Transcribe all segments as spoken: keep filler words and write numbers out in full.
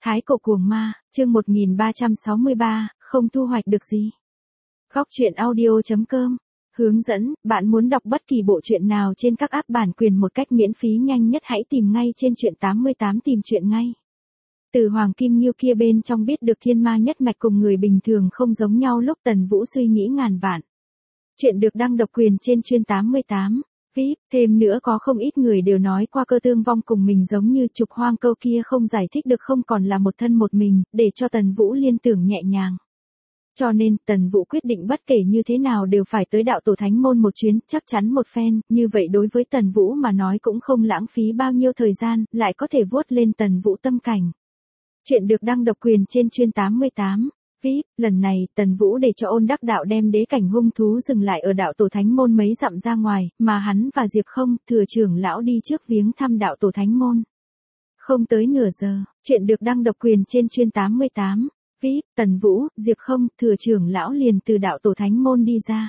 Thái cổ cuồng ma, chương một nghìn ba trăm sáu mươi ba, không thu hoạch được gì. Góc truyện audio chấm com. Hướng dẫn, bạn muốn đọc bất kỳ bộ truyện nào trên các app bản quyền một cách miễn phí nhanh nhất hãy tìm ngay trên truyện tám mươi tám tìm truyện ngay. Từ Hoàng Kim Nghiêu kia bên trong biết được thiên ma nhất mạch cùng người bình thường không giống nhau lúc Tần Vũ suy nghĩ ngàn vạn. Chuyện được đăng độc quyền trên chuyên tám mươi tám. vê i pê, thêm nữa có không ít người đều nói qua Cơ Tương Vong cùng mình giống như Trục Hoang câu kia không giải thích được không còn là một thân một mình, để cho Tần Vũ liên tưởng nhẹ nhàng. Cho nên, Tần Vũ quyết định bất kể như thế nào đều phải tới đạo tổ thánh môn một chuyến, chắc chắn một phen, như vậy đối với Tần Vũ mà nói cũng không lãng phí bao nhiêu thời gian, lại có thể vuốt lên Tần Vũ tâm cảnh. Chuyện được đăng độc quyền trên chuyên tám mươi tám. vê i pê, lần này, Tần Vũ để cho Ôn Đắc Đạo đem đế cảnh hung thú dừng lại ở đạo tổ thánh môn mấy dặm ra ngoài, mà hắn và Diệp Không, thừa trưởng lão đi trước viếng thăm đạo tổ thánh môn. Không tới nửa giờ, chuyện được đăng độc quyền trên chuyên tám mươi tám. vê i pê, Tần Vũ, Diệp Không, thừa trưởng lão liền từ đạo tổ thánh môn đi ra.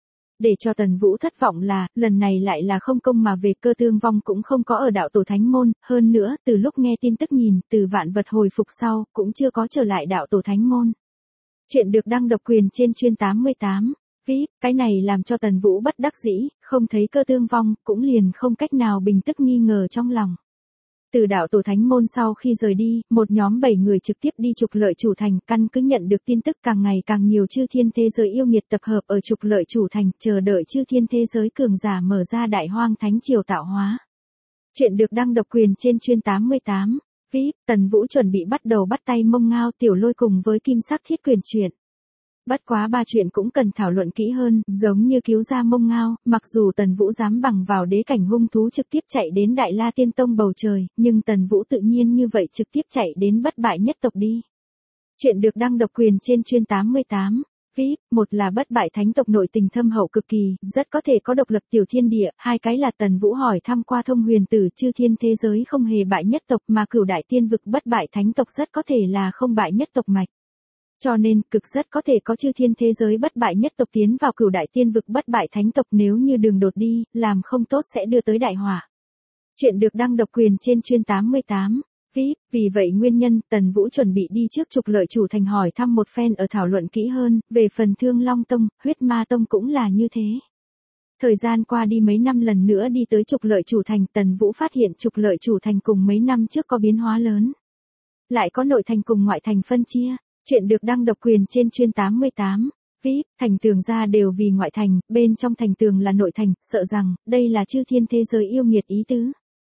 Để cho Tần Vũ thất vọng là, lần này lại là không công mà về. Cơ Tương Vong cũng không có ở đạo tổ thánh môn, hơn nữa, từ lúc nghe tin tức nhìn, từ vạn vật hồi phục sau, cũng chưa có trở lại đạo tổ thánh môn. Chuyện được đăng độc quyền trên chuyên tám mươi tám. vê i pê, cái này làm cho Tần Vũ bất đắc dĩ, không thấy Cơ Tương Vong, cũng liền không cách nào bình tức nghi ngờ trong lòng. Từ đạo tổ thánh môn sau khi rời đi, một nhóm bảy người trực tiếp đi Trục Lợi Chủ Thành, căn cứ nhận được tin tức càng ngày càng nhiều chư thiên thế giới yêu nghiệt tập hợp ở Trục Lợi Chủ Thành, chờ đợi chư thiên thế giới cường giả mở ra đại hoang thánh triều tạo hóa. Chuyện được đăng độc quyền trên chuyên tám mươi tám. vê i pê, Tần Vũ chuẩn bị bắt đầu bắt tay Mông Ngao Tiểu Lôi cùng với Kim Sắc Thiết Quyền chuyện. Bất quá ba chuyện cũng cần thảo luận kỹ hơn, giống như cứu ra Mông Ngao, mặc dù Tần Vũ dám bằng vào đế cảnh hung thú trực tiếp chạy đến Đại La Tiên Tông bầu trời, nhưng Tần Vũ tự nhiên như vậy trực tiếp chạy đến bất bại nhất tộc đi. Chuyện được đăng độc quyền trên chuyên tám mươi tám. vê i pê, một là bất bại thánh tộc nội tình thâm hậu cực kỳ, rất có thể có độc lập tiểu thiên địa, hai cái là Tần Vũ hỏi thăm qua Thông Huyền Tử chư thiên thế giới không hề bại nhất tộc mà Cửu Đại Tiên vực bất bại thánh tộc rất có thể là không bại nhất tộc mạch. Cho nên, cực rất có thể có chư thiên thế giới bất bại nhất tộc tiến vào Cửu Đại Tiên vực bất bại thánh tộc nếu như đường đột đi, làm không tốt sẽ đưa tới đại họa. Chuyện được đăng độc quyền trên chuyên tám mươi tám. vê i pê, vì vậy nguyên nhân, Tần Vũ chuẩn bị đi trước Trục Lợi Chủ Thành hỏi thăm một phen ở thảo luận kỹ hơn, về phần Thương Long Tông, Huyết Ma Tông cũng là như thế. Thời gian qua đi mấy năm lần nữa đi tới Trục Lợi Chủ Thành, Tần Vũ phát hiện Trục Lợi Chủ Thành cùng mấy năm trước có biến hóa lớn. Lại có nội thành cùng ngoại thành phân chia. Chuyện được đăng độc quyền trên chuyên tám mươi tám. vê i pê, thành tường ra đều vì ngoại thành, bên trong thành tường là nội thành, sợ rằng, đây là chư thiên thế giới yêu nghiệt ý tứ.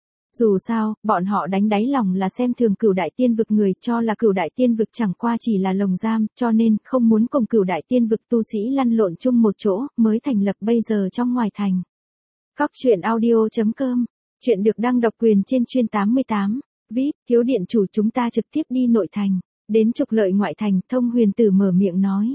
Dù sao, bọn họ đánh đáy lòng là xem thường Cửu Đại Tiên vực người, cho là Cửu Đại Tiên vực chẳng qua chỉ là lồng giam, cho nên, không muốn cùng Cửu Đại Tiên vực tu sĩ lăn lộn chung một chỗ, mới thành lập bây giờ trong ngoài thành. Góc truyện audio chấm com. Chuyện được đăng độc quyền trên chuyên tám mươi tám. vê i pê, thiếu điện chủ chúng ta trực tiếp đi nội thành. Đến Trục Lợi ngoại thành, Thông Huyền Tử mở miệng nói.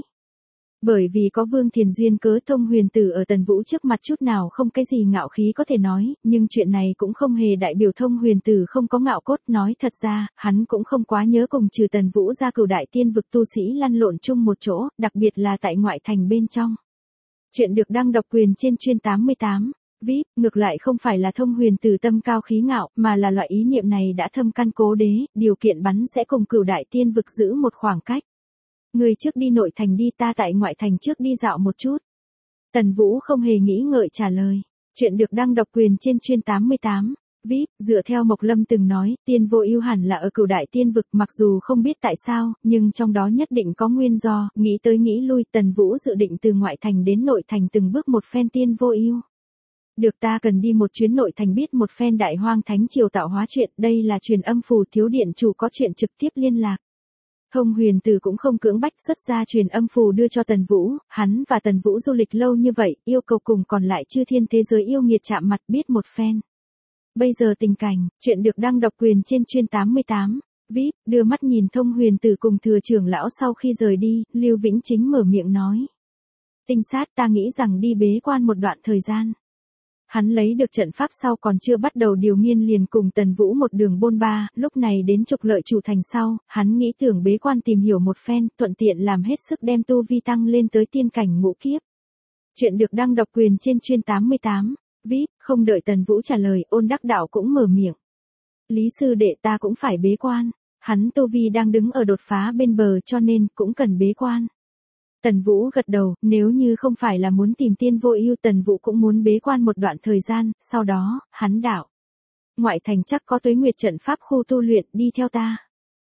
Bởi vì có Vương Thiền duyên cớ, Thông Huyền Tử ở Tần Vũ trước mặt chút nào không cái gì ngạo khí có thể nói, nhưng chuyện này cũng không hề đại biểu Thông Huyền Tử không có ngạo cốt, nói thật ra, hắn cũng không quá nhớ cùng trừ Tần Vũ ra Cửu Đại Tiên vực tu sĩ lăn lộn chung một chỗ, đặc biệt là tại ngoại thành bên trong. Chuyện được đăng độc quyền trên chuyên tám mươi tám. vê i pê, ngược lại không phải là Thông Huyền Tử tâm cao khí ngạo, mà là loại ý niệm này đã thâm căn cố đế, điều kiện bắn sẽ cùng Cửu Đại Tiên vực giữ một khoảng cách. Người trước đi nội thành đi, ta tại ngoại thành trước đi dạo một chút. Tần Vũ không hề nghĩ ngợi trả lời. Chuyện được đăng độc quyền trên chuyên tám mươi tám. vê i pê, dựa theo Mộc Lâm từng nói, Tiên Vô Ưu hẳn là ở Cửu Đại Tiên vực, mặc dù không biết tại sao, nhưng trong đó nhất định có nguyên do, nghĩ tới nghĩ lui, Tần Vũ dự định từ ngoại thành đến nội thành từng bước một phen Tiên Vô Ưu. Được, ta cần đi một chuyến nội thành biết một phen đại hoang thánh triều tạo hóa chuyện, đây là truyền âm phù, thiếu điện chủ có chuyện trực tiếp liên lạc. Thông Huyền Tử cũng không cưỡng bách xuất ra truyền âm phù đưa cho Tần Vũ, hắn và Tần Vũ du lịch lâu như vậy, yêu cầu cùng còn lại chư thiên thế giới yêu nghiệt chạm mặt biết một phen. Bây giờ tình cảnh, chuyện được đăng độc quyền trên chuyên tám mươi tám. vê i pê, đưa mắt nhìn Thông Huyền Tử cùng thừa trưởng lão sau khi rời đi, Lưu Vĩnh Chính mở miệng nói. Tinh sát, ta nghĩ rằng đi bế quan một đoạn thời gian. Hắn lấy được trận pháp sau còn chưa bắt đầu điều nghiên liền cùng Tần Vũ một đường bôn ba, lúc này đến Trục Lợi Chủ Thành sau, hắn nghĩ tưởng bế quan tìm hiểu một phen, thuận tiện làm hết sức đem tu vi tăng lên tới tiên cảnh ngũ kiếp. Chuyện được đăng độc quyền trên chuyên tám mươi tám. vê i pê, không đợi Tần Vũ trả lời, Ôn Đắc Đạo cũng mở miệng. Lý sư đệ, ta cũng phải bế quan. Hắn tu vi đang đứng ở đột phá bên bờ cho nên cũng cần bế quan. Tần Vũ gật đầu, nếu như không phải là muốn tìm Tiên Vô Ưu, Tần Vũ cũng muốn bế quan một đoạn thời gian, sau đó, hắn đạo. Ngoại thành chắc có Tuế Nguyệt trận pháp khu tu luyện, đi theo ta.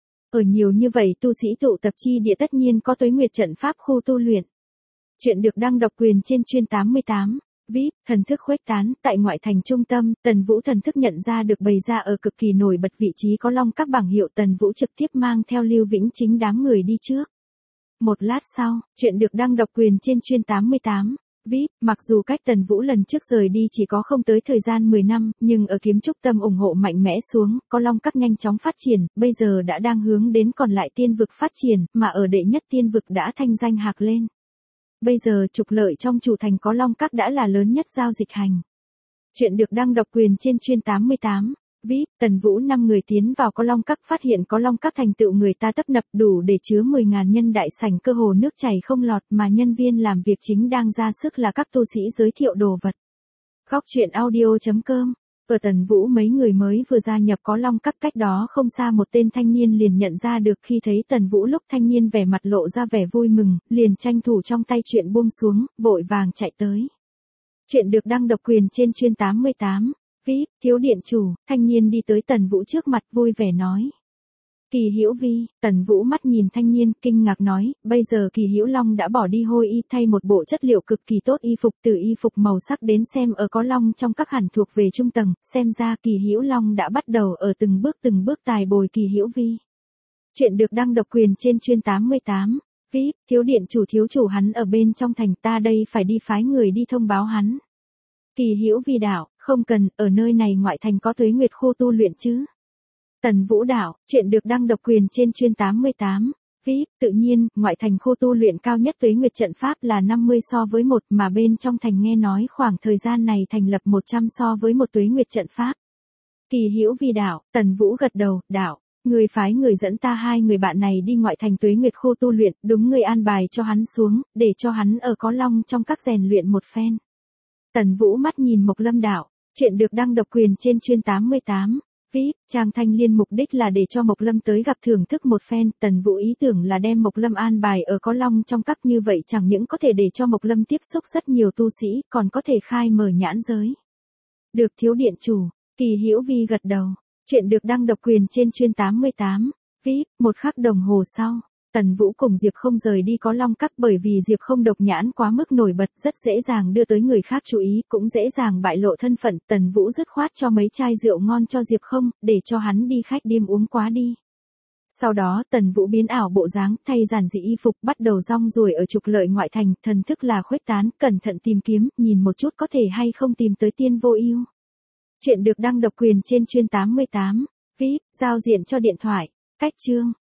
Ở nhiều như vậy tu sĩ tụ tập chi địa tất nhiên có Tuế Nguyệt trận pháp khu tu luyện. Chuyện được đăng độc quyền trên chuyên tám mươi tám. vê i pê, thần thức khuếch tán, tại ngoại thành trung tâm, Tần Vũ thần thức nhận ra được bày ra ở cực kỳ nổi bật vị trí có long các bảng hiệu, Tần Vũ trực tiếp mang theo Lưu Vĩnh Chính đám người đi trước. Một lát sau, chuyện được đăng độc quyền trên chuyên tám mươi tám. vê i pê, mặc dù cách Tần Vũ lần trước rời đi chỉ có không tới thời gian mười năm, nhưng ở kiếm trúc tâm ủng hộ mạnh mẽ xuống, có long các nhanh chóng phát triển, bây giờ đã đang hướng đến còn lại tiên vực phát triển, mà ở đệ nhất tiên vực đã thanh danh hạc lên. Bây giờ trục lợi trong chủ thành có long các đã là lớn nhất giao dịch hành. Chuyện được đăng độc quyền trên chuyên tám mươi tám. vê i pê, Tần Vũ năm người tiến vào có long các, phát hiện có long các thành tựu người ta tấp nập, đủ để chứa mười nghìn nhân, đại sảnh cơ hồ nước chảy không lọt, mà nhân viên làm việc chính đang ra sức là các tu sĩ giới thiệu đồ vật. Góc truyện audio chấm com. Ở Tần Vũ mấy người mới vừa gia nhập có long các, cách đó không xa một tên thanh niên liền nhận ra được, khi thấy Tần Vũ lúc thanh niên vẻ mặt lộ ra vẻ vui mừng, liền tranh thủ trong tay chuyện buông xuống, vội vàng chạy tới. Chuyện được đăng độc quyền trên chuyên tám mươi tám. vê i pê, thiếu điện chủ, thanh niên đi tới Tần Vũ trước mặt vui vẻ nói. Kỳ Hữu Vi, Tần Vũ mắt nhìn thanh niên, kinh ngạc nói, bây giờ Kỳ Hữu Long đã bỏ đi hôi y, thay một bộ chất liệu cực kỳ tốt y phục, từ y phục màu sắc đến xem ở có long trong các hẳn thuộc về trung tầng, xem ra Kỳ Hữu Long đã bắt đầu ở từng bước từng bước tài bồi Kỳ Hữu Vi. Chuyện được đăng độc quyền trên chuyên tám mươi tám. vê i pê, thiếu điện chủ thiếu chủ hắn ở bên trong thành, ta đây phải đi phái người đi thông báo hắn. Kỳ Hữu Vi đạo, không cần, ở nơi này ngoại thành có Tuế Nguyệt khu tu luyện chứ. Tần Vũ đạo, chuyện được đăng độc quyền trên chuyên tám mươi tám. vê i pê, tự nhiên, ngoại thành khu tu luyện cao nhất Tuế Nguyệt trận pháp là năm mươi so với một, mà bên trong thành nghe nói khoảng thời gian này thành lập một trăm so với một Tuế Nguyệt trận pháp. Kỳ Hữu Vi đạo, Tần Vũ gật đầu, đạo, người phái người dẫn ta hai người bạn này đi ngoại thành Tuế Nguyệt khu tu luyện, đúng người an bài cho hắn xuống, để cho hắn ở có long trong các rèn luyện một phen. Tần Vũ mắt nhìn Mộc Lâm đạo, chuyện được đăng độc quyền trên chuyên tám mươi tám. vê i pê, Trang Thanh Liên mục đích là để cho Mộc Lâm tới gặp thưởng thức một phen, Tần Vũ ý tưởng là đem Mộc Lâm an bài ở có long trong các, như vậy chẳng những có thể để cho Mộc Lâm tiếp xúc rất nhiều tu sĩ, còn có thể khai mở nhãn giới. Được thiếu điện chủ, Kỳ Hữu Vi gật đầu, chuyện được đăng độc quyền trên chuyên tám mươi tám. vê i pê, một khắc đồng hồ sau. Tần Vũ cùng Diệp Không rời đi có long các, bởi vì Diệp Không độc nhãn quá mức nổi bật, rất dễ dàng đưa tới người khác chú ý, cũng dễ dàng bại lộ thân phận, Tần Vũ dứt khoát cho mấy chai rượu ngon cho Diệp Không, để cho hắn đi khách điếm uống quá đi. Sau đó Tần Vũ biến ảo bộ dáng, thay giản dị y phục, bắt đầu rong ruổi ở trục lợi ngoại thành, thần thức là khuếch tán, cẩn thận tìm kiếm, nhìn một chút có thể hay không tìm tới Tiên Vô Ưu. Chuyện được đăng độc quyền trên chuyên tám mươi tám. vê i pê, giao diện cho điện thoại. Cách chương